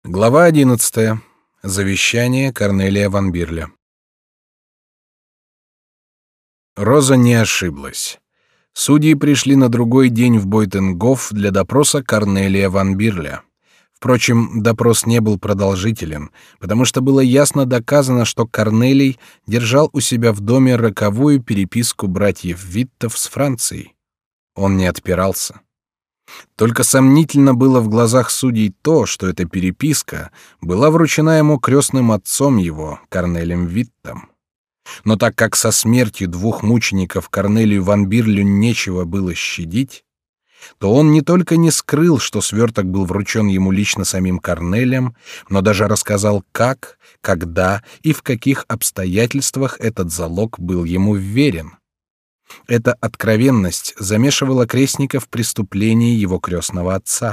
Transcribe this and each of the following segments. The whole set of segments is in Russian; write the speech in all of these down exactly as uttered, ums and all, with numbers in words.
Глава одиннадцатая. Завещание Корнелия ван Бирля. Роза не ошиблась. Судьи пришли на другой день в Бойтенгоф для допроса Корнелия ван Бирля. Впрочем, допрос не был продолжителен, потому что было ясно доказано, что Корнелий держал у себя в доме роковую переписку братьев Виттов с Францией. Он не отпирался. Только сомнительно было в глазах судей то, что эта переписка была вручена ему крестным отцом его, Корнелием Виттом. Но так как со смертью двух мучеников Корнелию ван Бирлю нечего было щадить, то он не только не скрыл, что сверток был вручен ему лично самим Корнелием, но даже рассказал, как, когда и в каких обстоятельствах этот залог был ему вверен. Эта откровенность замешивала крестника в преступлении его крестного отца.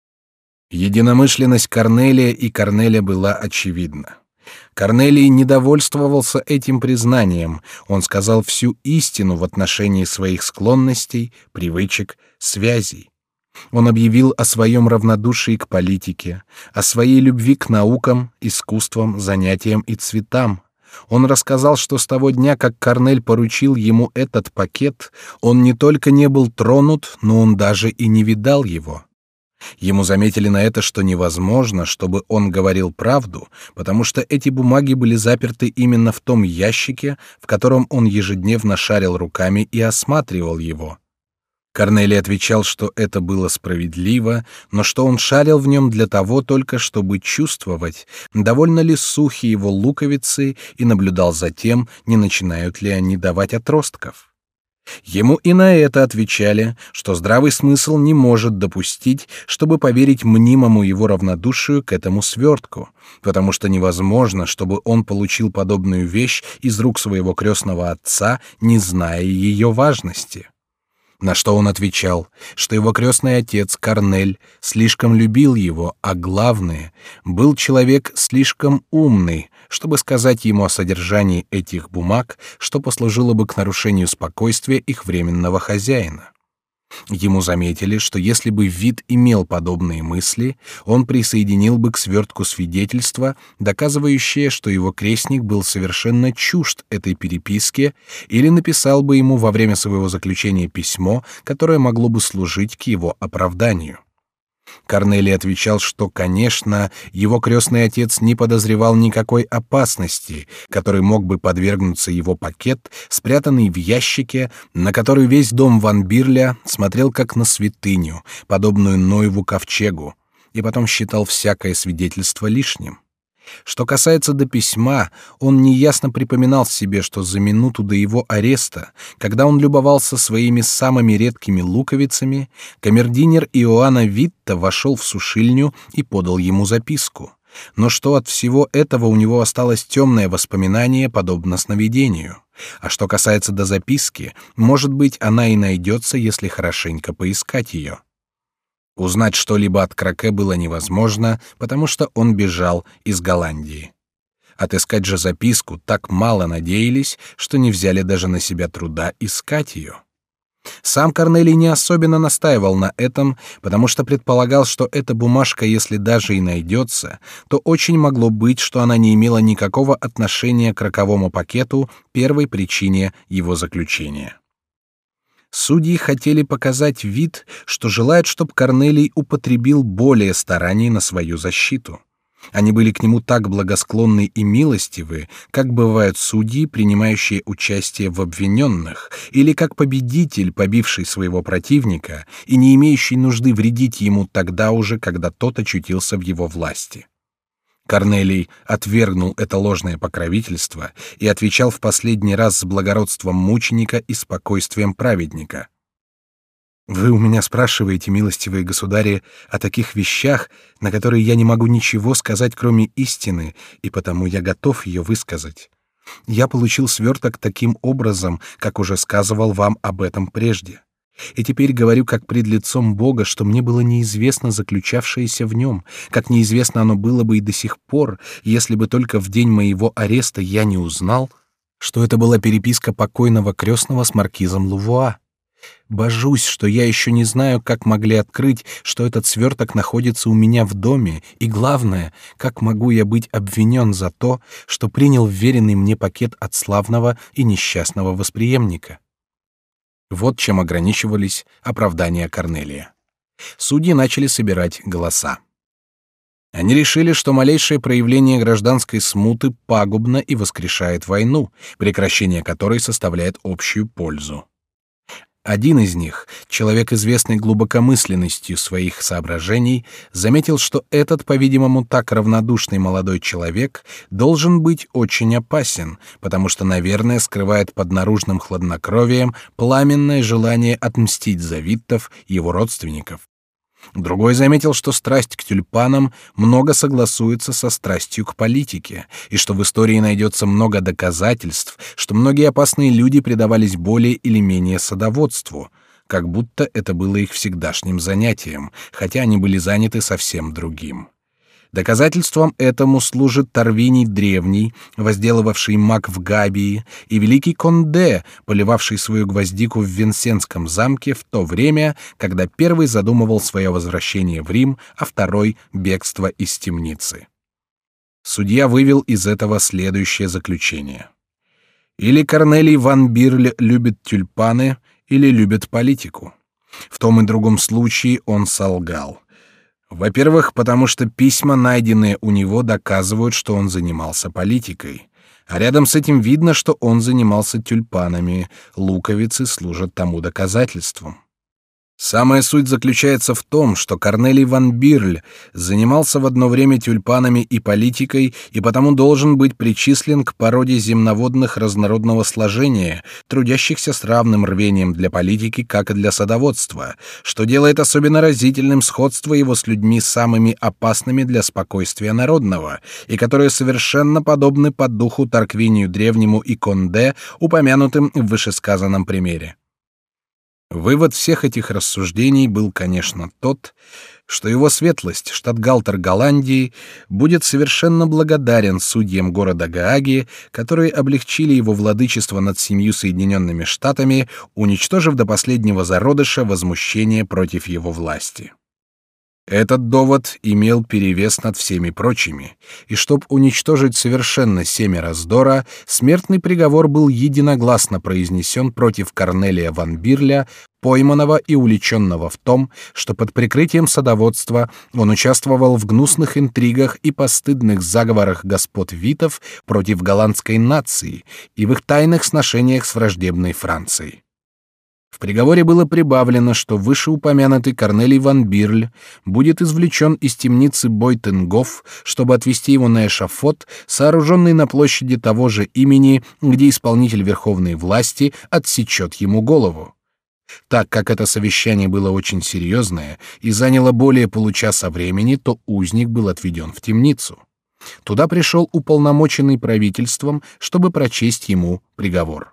Единомышленность Корнелия и Корнеля была очевидна. Корнелий не довольствовался этим признанием, он сказал всю истину в отношении своих склонностей, привычек, связей. Он объявил о своем равнодушии к политике, о своей любви к наукам, искусствам, занятиям и цветам. Он рассказал, что с того дня, как Корнель поручил ему этот пакет, он не только не был тронут, но он даже и не видал его. Ему заметили на это, что невозможно, чтобы он говорил правду, потому что эти бумаги были заперты именно в том ящике, в котором он ежедневно шарил руками и осматривал его. Корнелий отвечал, что это было справедливо, но что он шарил в нем для того только, чтобы чувствовать, довольно ли сухи его луковицы, и наблюдал за тем, не начинают ли они давать отростков. Ему и на это отвечали, что здравый смысл не может допустить, чтобы поверить мнимому его равнодушию к этому свертку, потому что невозможно, чтобы он получил подобную вещь из рук своего крестного отца, не зная ее важности. На что он отвечал, что его крестный отец Корнель слишком любил его, а главное, был человек слишком умный, чтобы сказать ему о содержании этих бумаг, что послужило бы к нарушению спокойствия их временного хозяина. Ему заметили, что если бы Витт имел подобные мысли, он присоединил бы к свертку свидетельства, доказывающее, что его крестник был совершенно чужд этой переписке, или написал бы ему во время своего заключения письмо, которое могло бы служить к его оправданию. Корнелий отвечал, что, конечно, его крестный отец не подозревал никакой опасности, которой мог бы подвергнуться его пакет, спрятанный в ящике, на который весь дом ван Бирля смотрел как на святыню, подобную Ноеву ковчегу, и потом считал всякое свидетельство лишним. Что касается до письма, он неясно припоминал себе, что за минуту до его ареста, когда он любовался своими самыми редкими луковицами, камердинер Иоанна Витта вошел в сушильню и подал ему записку, но что от всего этого у него осталось темное воспоминание, подобно сновидению. А что касается до записки, может быть, она и найдется, если хорошенько поискать ее. Узнать что-либо от Краке было невозможно, потому что он бежал из Голландии. Отыскать же записку так мало надеялись, что не взяли даже на себя труда искать ее. Сам Корнелий не особенно настаивал на этом, потому что предполагал, что эта бумажка, если даже и найдется, то очень могло быть, что она не имела никакого отношения к роковому пакету, первой причине его заключения. Судьи хотели показать вид, что желают, чтобы Корнелий употребил более стараний на свою защиту. Они были к нему так благосклонны и милостивы, как бывают судьи, принимающие участие в обвиненных, или как победитель, побивший своего противника и не имеющий нужды вредить ему тогда уже, когда тот очутился в его власти. Корнелий отвергнул это ложное покровительство и отвечал в последний раз с благородством мученика и спокойствием праведника. «Вы у меня спрашиваете, милостивые государи, о таких вещах, на которые я не могу ничего сказать, кроме истины, и потому я готов ее высказать. Я получил сверток таким образом, как уже сказывал вам об этом прежде. И теперь говорю как пред лицом Бога, что мне было неизвестно заключавшееся в нем, как неизвестно оно было бы и до сих пор, если бы только в день моего ареста я не узнал, что это была переписка покойного крестного с маркизом Лувуа. Божусь, что я еще не знаю, как могли открыть, что этот сверток находится у меня в доме, и главное, как могу я быть обвинен за то, что принял вверенный мне пакет от славного и несчастного восприемника. Вот чем ограничивались оправдания Корнелия. Судьи начали собирать голоса. Они решили, что малейшее проявление гражданской смуты пагубно и воскрешает войну, прекращение которой составляет общую пользу. Один из них, человек, известный глубокомысленностью своих соображений, заметил, что этот, по-видимому, так равнодушный молодой человек должен быть очень опасен, потому что, наверное, скрывает под наружным хладнокровием пламенное желание отмстить за Виттов, его родственников. Другой заметил, что страсть к тюльпанам много согласуется со страстью к политике, и что в истории найдется много доказательств, что многие опасные люди предавались более или менее садоводству, как будто это было их всегдашним занятием, хотя они были заняты совсем другим. Доказательством этому служит Тарвиний Древний, возделывавший мак в Габии, и великий Конде, поливавший свою гвоздику в Винсентском замке в то время, когда первый задумывал свое возвращение в Рим, а второй — бегство из темницы. Судья вывел из этого следующее заключение. Или Корнелий ван Бирль любит тюльпаны, или любит политику. В том и другом случае он солгал. Во-первых, потому что письма, найденные у него, доказывают, что он занимался политикой. А рядом с этим видно, что он занимался тюльпанами. Луковицы служат тому доказательством. Самая суть заключается в том, что Корнелий ван Бирль занимался в одно время тюльпанами и политикой, и потому должен быть причислен к породе земноводных разнородного сложения, трудящихся с равным рвением для политики, как и для садоводства, что делает особенно разительным сходство его с людьми самыми опасными для спокойствия народного, и которые совершенно подобны по духу Тарквинию Древнему и Конде, упомянутым в вышесказанном примере. Вывод всех этих рассуждений был, конечно, тот, что его светлость, штатгальтер Голландии, будет совершенно благодарен судьям города Гааги, которые облегчили его владычество над семью Соединенными Штатами, уничтожив до последнего зародыша возмущение против его власти. Этот довод имел перевес над всеми прочими, и чтоб уничтожить совершенно семя раздора, смертный приговор был единогласно произнесен против Корнелия ван Бирля, пойманного и уличенного в том, что под прикрытием садоводства он участвовал в гнусных интригах и постыдных заговорах господ Витов против голландской нации и в их тайных сношениях с враждебной Францией. В приговоре было прибавлено, что вышеупомянутый Корнелий ван Бирль будет извлечен из темницы Бойтенгоф, чтобы отвести его на эшафот, сооруженный на площади того же имени, где исполнитель верховной власти отсечет ему голову. Так как это совещание было очень серьезное и заняло более получаса времени, то узник был отведен в темницу. Туда пришел уполномоченный правительством, чтобы прочесть ему приговор.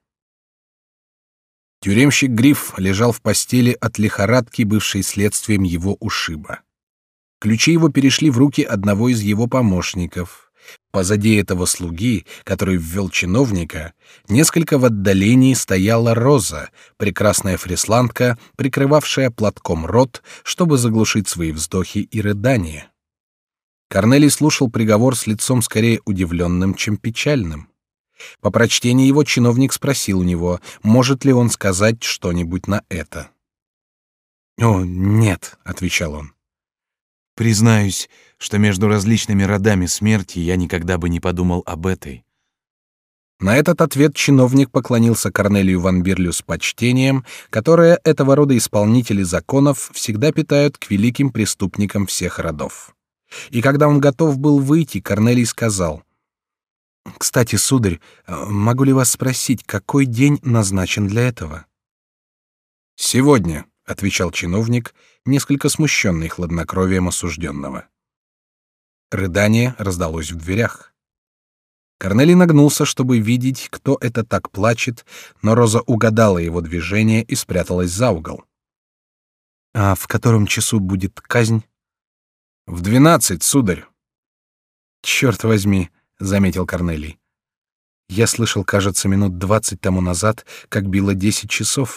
Тюремщик Гриф лежал в постели от лихорадки, бывшей следствием его ушиба. Ключи его перешли в руки одного из его помощников. Позади этого слуги, который ввел чиновника, несколько в отдалении стояла Роза, прекрасная фрисландка, прикрывавшая платком рот, чтобы заглушить свои вздохи и рыдания. Корнелий слушал приговор с лицом скорее удивленным, чем печальным. По прочтении его чиновник спросил у него, может ли он сказать что-нибудь на это. «О, нет», — отвечал он. «Признаюсь, что между различными родами смерти я никогда бы не подумал об этой». На этот ответ чиновник поклонился Корнелию ван Бирлю с почтением, которое этого рода исполнители законов всегда питают к великим преступникам всех родов. И когда он готов был выйти, Корнелий сказал: «Кстати, сударь, могу ли вас спросить, какой день назначен для этого?» «Сегодня», — отвечал чиновник, несколько смущенный хладнокровием осужденного. Рыдание раздалось в дверях. Корнелий нагнулся, чтобы видеть, кто это так плачет, но Роза угадала его движение и спряталась за угол. «А в котором часу будет казнь?» «В двенадцать, сударь». «Черт возьми», — заметил Корнелий. «Я слышал, кажется, минут двадцать тому назад, как било десять часов.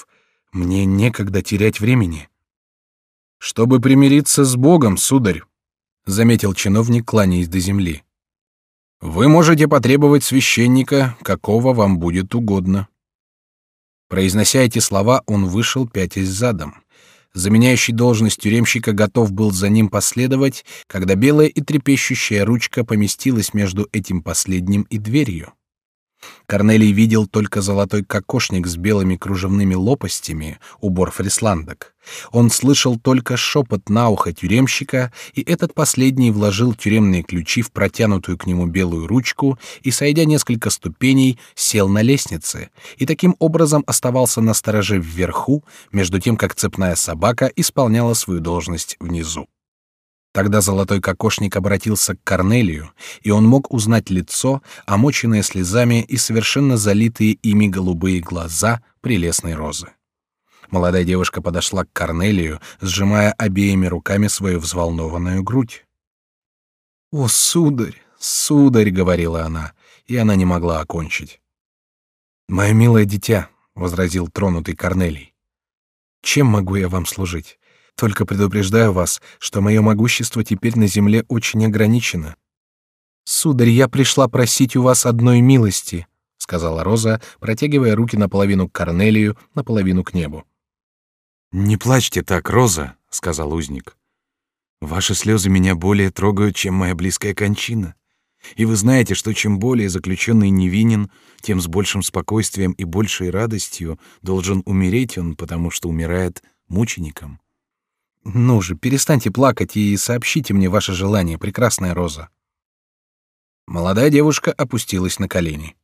Мне некогда терять времени. Чтобы примириться с Богом, сударь, заметил чиновник, кланяясь до земли. Вы можете потребовать священника, какого вам будет угодно. Произнося эти слова, он вышел, пятясь задом. Заменяющий должность тюремщика готов был за ним последовать, когда белая и трепещущая ручка поместилась между этим последним и дверью. Корнелий видел только золотой кокошник с белыми кружевными лопастями, убор фрисландок. Он слышал только шепот на ухо тюремщика, и этот последний вложил тюремные ключи в протянутую к нему белую ручку и, сойдя несколько ступеней, сел на лестнице и таким образом оставался на стороже вверху, между тем как цепная собака исполняла свою должность внизу. Тогда золотой кокошник обратился к Корнелию, и он мог узнать лицо, омоченное слезами и совершенно залитые ими голубые глаза прелестной розы. Молодая девушка подошла к Корнелию, сжимая обеими руками свою взволнованную грудь. «О, сударь, сударь!» — говорила она, и она не могла окончить. «Мое милое дитя», — возразил тронутый Корнелий, — «чем могу я вам служить? Только предупреждаю вас, что мое могущество теперь на земле очень ограничено. Сударь, я пришла просить у вас одной милости, сказала Роза, протягивая руки наполовину к Корнелию, наполовину к небу. Не плачьте так, Роза, сказал узник. Ваши слезы меня более трогают, чем моя близкая кончина. И вы знаете, что чем более заключенный невинен, тем с большим спокойствием и большей радостью должен умереть он, потому что умирает мучеником. Ну же, перестаньте плакать и сообщите мне ваше желание, прекрасная Роза. Молодая девушка опустилась на колени.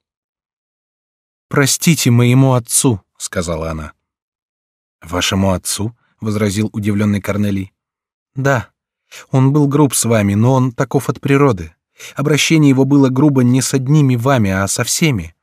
Простите моему отцу, сказала она. Вашему отцу? возразил удивленный Корнелий. Да, он был груб с вами, но он таков от природы. Обращение его было грубо не с одними вами, а со всеми.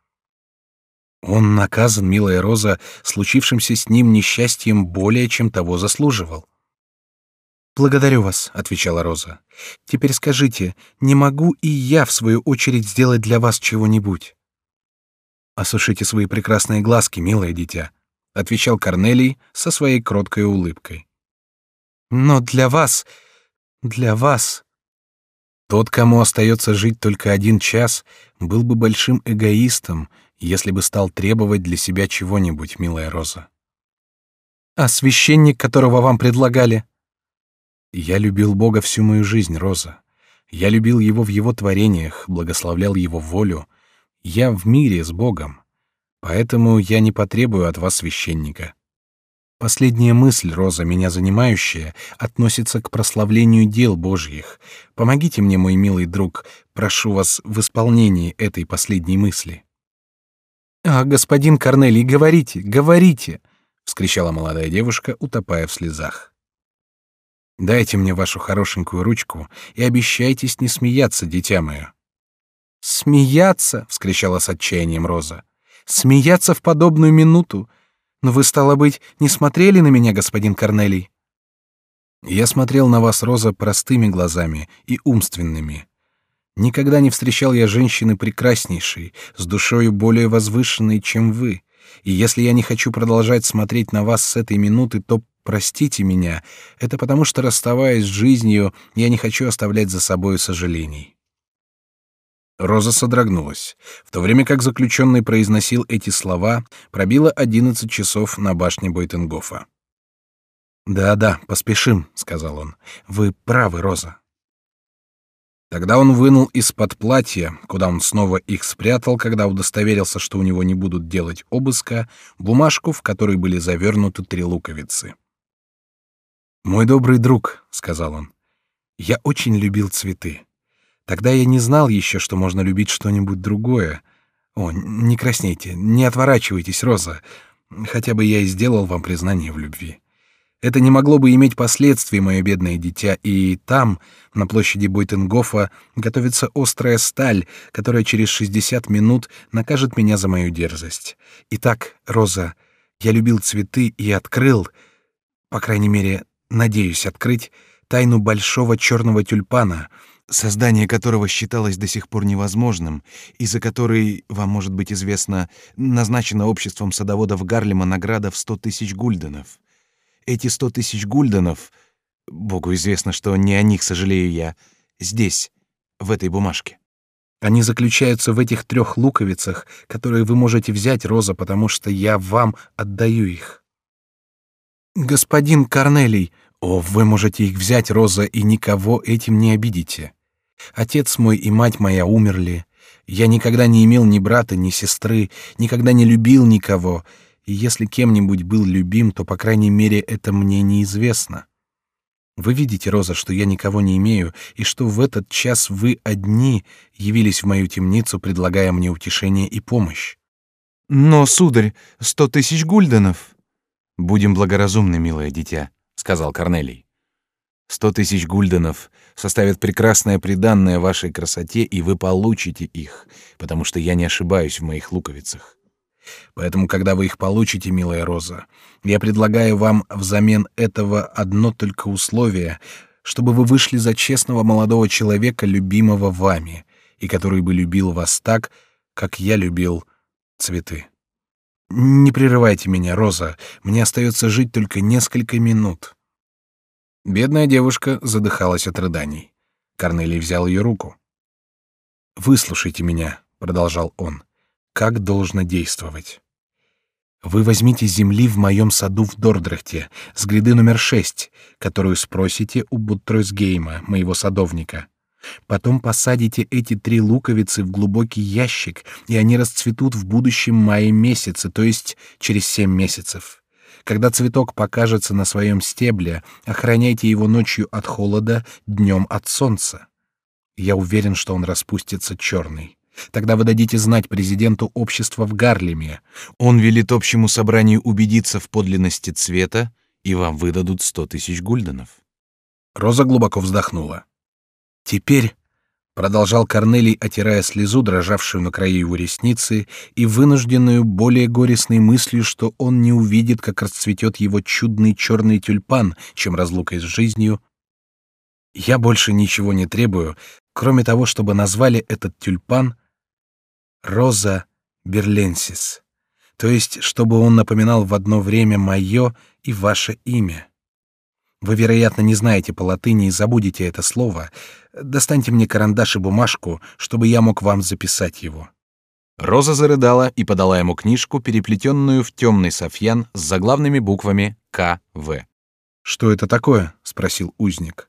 Он наказан, милая Роза, случившимся с ним несчастьем более, чем того заслуживал. «Благодарю вас», — отвечала Роза. «Теперь скажите, не могу и я, в свою очередь, сделать для вас чего-нибудь?» «Осушите свои прекрасные глазки, милое дитя», — отвечал Корнелий со своей кроткой улыбкой. «Но для вас, для вас...» Тот, кому остается жить только один час, был бы большим эгоистом, если бы стал требовать для себя чего-нибудь, милая Роза. «А священник, которого вам предлагали?» Я любил Бога всю мою жизнь, Роза. Я любил Его в Его творениях, благословлял Его волю. Я в мире с Богом. Поэтому я не потребую от вас священника. Последняя мысль, Роза, меня занимающая, относится к прославлению дел Божьих. Помогите мне, мой милый друг, прошу вас, в исполнении этой последней мысли. «А, господин Корнелий, говорите, говорите!» — вскричала молодая девушка, утопая в слезах. Дайте мне вашу хорошенькую ручку и обещайтесь не смеяться, дитя мое. Смеяться, вскричала с отчаянием Роза. Смеяться в подобную минуту. Но вы, стало быть, не смотрели на меня, господин Корнелий? Я смотрел на вас, Роза, простыми глазами и умственными. Никогда не встречал я женщины прекраснейшей, с душою более возвышенной, чем вы. И если я не хочу продолжать смотреть на вас с этой минуты, то простите меня, это потому, что, расставаясь с жизнью, я не хочу оставлять за собой сожалений. Роза содрогнулась. В то время как заключенный произносил эти слова, пробило одиннадцать часов на башне Бойтенгофа. «Да-да, поспешим», — сказал он. «Вы правы, Роза». Тогда он вынул из-под платья, куда он снова их спрятал, когда удостоверился, что у него не будут делать обыска, бумажку, в которой были завернуты три луковицы. «Мой добрый друг», — сказал он, — «я очень любил цветы. Тогда я не знал еще, что можно любить что-нибудь другое. О, не краснейте, не отворачивайтесь, Роза, хотя бы я и сделал вам признание в любви. Это не могло бы иметь последствий, мое бедное дитя, и там, на площади Бойтенгофа, готовится острая сталь, которая через шестьдесят минут накажет меня за мою дерзость. Итак, Роза, я любил цветы и открыл, по крайней мере, надеюсь открыть, тайну большого черного тюльпана, создание которого считалось до сих пор невозможным, и за который, вам может быть известно, назначена обществом садоводов Гарлема награда в сто тысяч гульденов. Эти сто тысяч гульденов, Богу известно, что не о них сожалею я, здесь, в этой бумажке. Они заключаются в этих трех луковицах, которые вы можете взять, Роза, потому что я вам отдаю их. Господин Корнелий, о, вы можете их взять, Роза, и никого этим не обидите. Отец мой и мать моя умерли. Я никогда не имел ни брата, ни сестры, никогда не любил никого. И если кем-нибудь был любим, то, по крайней мере, это мне неизвестно. Вы видите, Роза, что я никого не имею, и что в этот час вы одни явились в мою темницу, предлагая мне утешение и помощь. Но, сударь, сто тысяч гульденов. Будем благоразумны, милое дитя, сказал Корнелий. Сто тысяч гульденов составят прекрасное приданное вашей красоте, и вы получите их, потому что я не ошибаюсь в моих луковицах. Поэтому, когда вы их получите, милая Роза, я предлагаю вам взамен этого одно только условие, чтобы вы вышли за честного молодого человека, любимого вами, и который бы любил вас так, как я любил цветы. Не прерывайте меня, Роза, мне остается жить только несколько минут. Бедная девушка задыхалась от рыданий. Корнелий взял ее руку. «Выслушайте меня», — продолжал он. Как должно действовать? Вы возьмите земли в моем саду в Дордрехте, с гряды номер шесть, которую спросите у Буттройсгейма, моего садовника. Потом посадите эти три луковицы в глубокий ящик, и они расцветут в будущем мае месяце, то есть через семь месяцев. Когда цветок покажется на своем стебле, охраняйте его ночью от холода, днем от солнца. Я уверен, что он распустится черный. Тогда вы дадите знать президенту общества в Гарлеме. Он велит общему собранию убедиться в подлинности цвета, и вам выдадут сто тысяч гульденов. Роза глубоко вздохнула. Теперь, продолжал Корнелий, отирая слезу, дрожавшую на краю его ресницы, и вынужденную более горестной мыслью, что он не увидит, как расцветет его чудный черный тюльпан, чем разлукой с жизнью. Я больше ничего не требую, кроме того, чтобы назвали этот тюльпан Роза берленсис, то есть чтобы он напоминал в одно время мое и ваше имя. Вы, вероятно, не знаете по латыни и забудете это слово. Достаньте мне карандаш и бумажку, чтобы я мог вам записать его. Роза зарыдала и подала ему книжку, переплетенную в темный софьян с заглавными буквами К В. Что это такое? – спросил узник.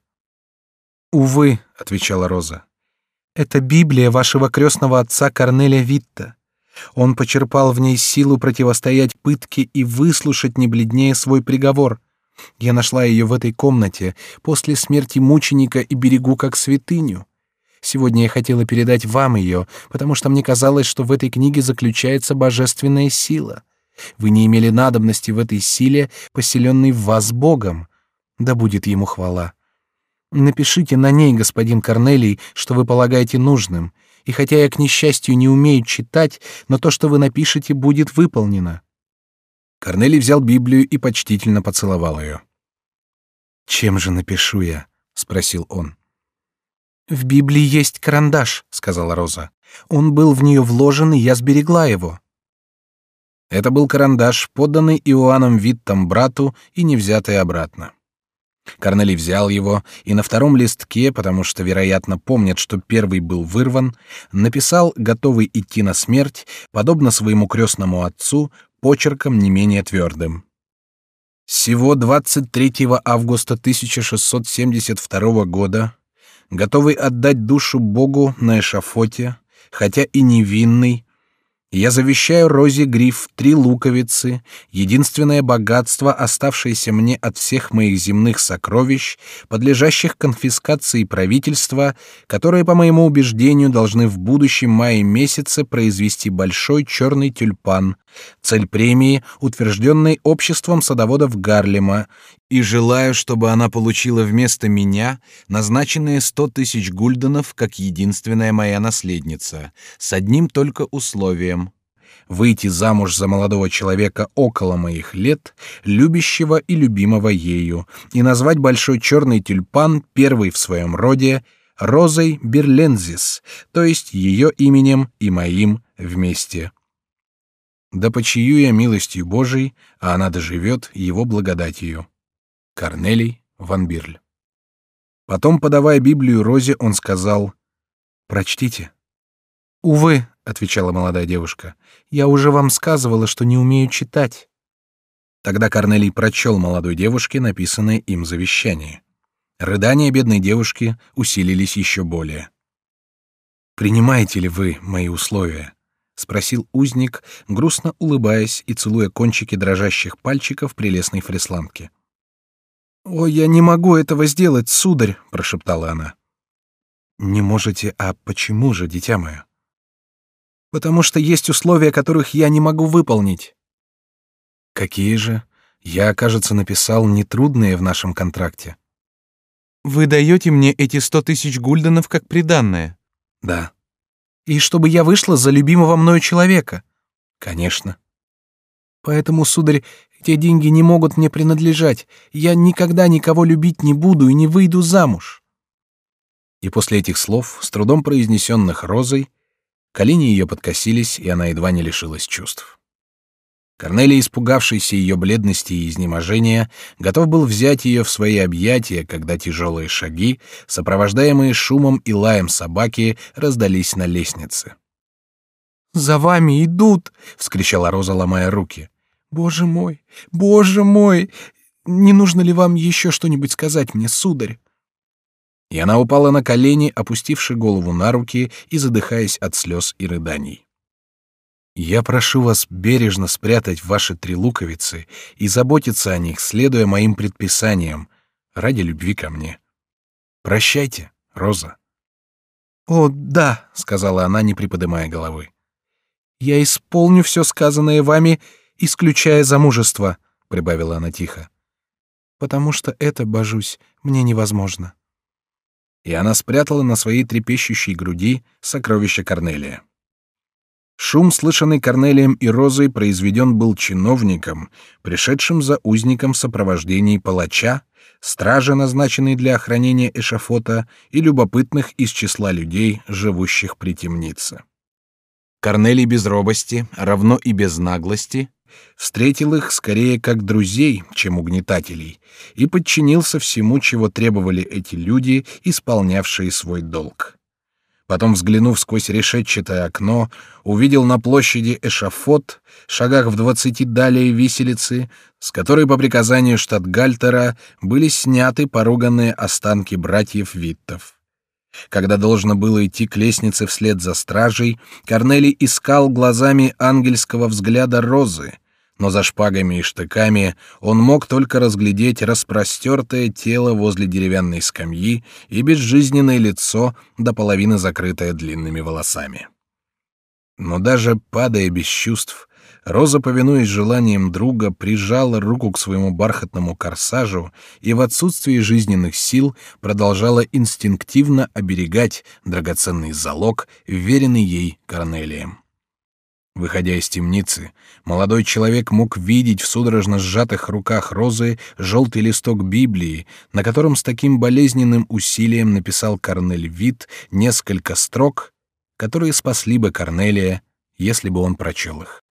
Увы, – отвечала Роза. Это Библия вашего крестного отца Корнеля Витта. Он почерпал в ней силу противостоять пытке и выслушать не бледнее свой приговор. Я нашла ее в этой комнате после смерти мученика и берегу как святыню. Сегодня я хотела передать вам ее, потому что мне казалось, что в этой книге заключается божественная сила. Вы не имели надобности в этой силе, поселенной в вас Богом. Да будет ему хвала. Напишите на ней, господин Корнелий, что вы полагаете нужным, и хотя я, к несчастью, не умею читать, но то, что вы напишете, будет выполнено. Корнелий взял Библию и почтительно поцеловал ее. «Чем же напишу я?» — спросил он. «В Библии есть карандаш», — сказала Роза. «Он был в нее вложен, и я сберегла его». Это был карандаш, поданный Иоанном Виттом брату и не взятый обратно. Корнелий взял его и на втором листке, потому что, вероятно, помнят, что первый был вырван, написал, готовый идти на смерть, подобно своему крестному отцу, почерком не менее твердым. Сего двадцать третьего августа тысяча шестьсот семьдесят второго года, готовый отдать душу Богу на эшафоте, хотя и невинный, я завещаю Розе Гриф три луковицы, единственное богатство, оставшееся мне от всех моих земных сокровищ, подлежащих конфискации правительства, которые, по моему убеждению, должны в будущем мае месяце произвести большой черный тюльпан, цель премии, утвержденной обществом садоводов Гарлема, и желаю, чтобы она получила вместо меня назначенные сто тысяч гульденов как единственная моя наследница, с одним только условием — выйти замуж за молодого человека около моих лет, любящего и любимого ею, и назвать большой черный тюльпан первый в своем роде Розой Берлензис, то есть ее именем и моим вместе. Да почию я милостью Божией, а она доживет его благодатью. Корнелий ван Бирль. Потом, подавая Библию Розе, он сказал: «Прочтите». «Увы», — отвечала молодая девушка, — «я уже вам сказывала, что не умею читать». Тогда Корнелий прочел молодой девушке написанное им завещание. Рыдания бедной девушки усилились еще более. «Принимаете ли вы мои условия?» — спросил узник, грустно улыбаясь и целуя кончики дрожащих пальчиков прелестной фресландки. «О, я не могу этого сделать, сударь!» — прошептала она. «Не можете, а почему же, дитя мое?» «Потому что есть условия, которых я не могу выполнить». «Какие же? Я, кажется, написал нетрудные в нашем контракте». «Вы даете мне эти сто тысяч гульденов как приданное?» «Да». «И чтобы я вышла за любимого мною человека?» «Конечно». «Поэтому, сударь, эти деньги не могут мне принадлежать. Я никогда никого любить не буду и не выйду замуж». И после этих слов, с трудом произнесенных Розой, колени ее подкосились, и она едва не лишилась чувств. Корнелий, испугавшийся ее бледности и изнеможения, готов был взять ее в свои объятия, когда тяжелые шаги, сопровождаемые шумом и лаем собаки, раздались на лестнице. «За вами идут!» — вскричала Роза, ломая руки. «Боже мой! Боже мой! Не нужно ли вам еще что-нибудь сказать мне, сударь?» И она упала на колени, опустивши голову на руки и задыхаясь от слез и рыданий. «Я прошу вас бережно спрятать ваши три луковицы и заботиться о них, следуя моим предписаниям, ради любви ко мне. Прощайте, Роза». «О, да», — сказала она, не приподнимая головы. «Я исполню все сказанное вами, исключая замужество», — прибавила она тихо. «Потому что это, божусь, мне невозможно». И она спрятала на своей трепещущей груди сокровища Корнелия. Шум, слышанный Корнелием и Розой, произведен был чиновником, пришедшим за узником в сопровождении палача, стражи, назначенной для охранения эшафота, и любопытных из числа людей, живущих при темнице. Корнелий без робости, равно и без наглости, встретил их скорее как друзей, чем угнетателей, и подчинился всему, чего требовали эти люди, исполнявшие свой долг. Потом, взглянув сквозь решетчатое окно, увидел на площади эшафот, шагах в двадцати далее виселицы, с которой по приказанию штатгальтера были сняты поруганные останки братьев Виттов. Когда должно было идти к лестнице вслед за стражей, Корнелий искал глазами ангельского взгляда Розы, но за шпагами и штыками он мог только разглядеть распростертое тело возле деревянной скамьи и безжизненное лицо, до половины закрытое длинными волосами. Но даже падая без чувств, Роза, повинуясь желаниям друга, прижала руку к своему бархатному корсажу и в отсутствии жизненных сил продолжала инстинктивно оберегать драгоценный залог, вверенный ей Корнелием. Выходя из темницы, молодой человек мог видеть в судорожно сжатых руках Розы желтый листок Библии, на котором с таким болезненным усилием написал Корнель Витт несколько строк, которые спасли бы Корнелия, если бы он прочел их.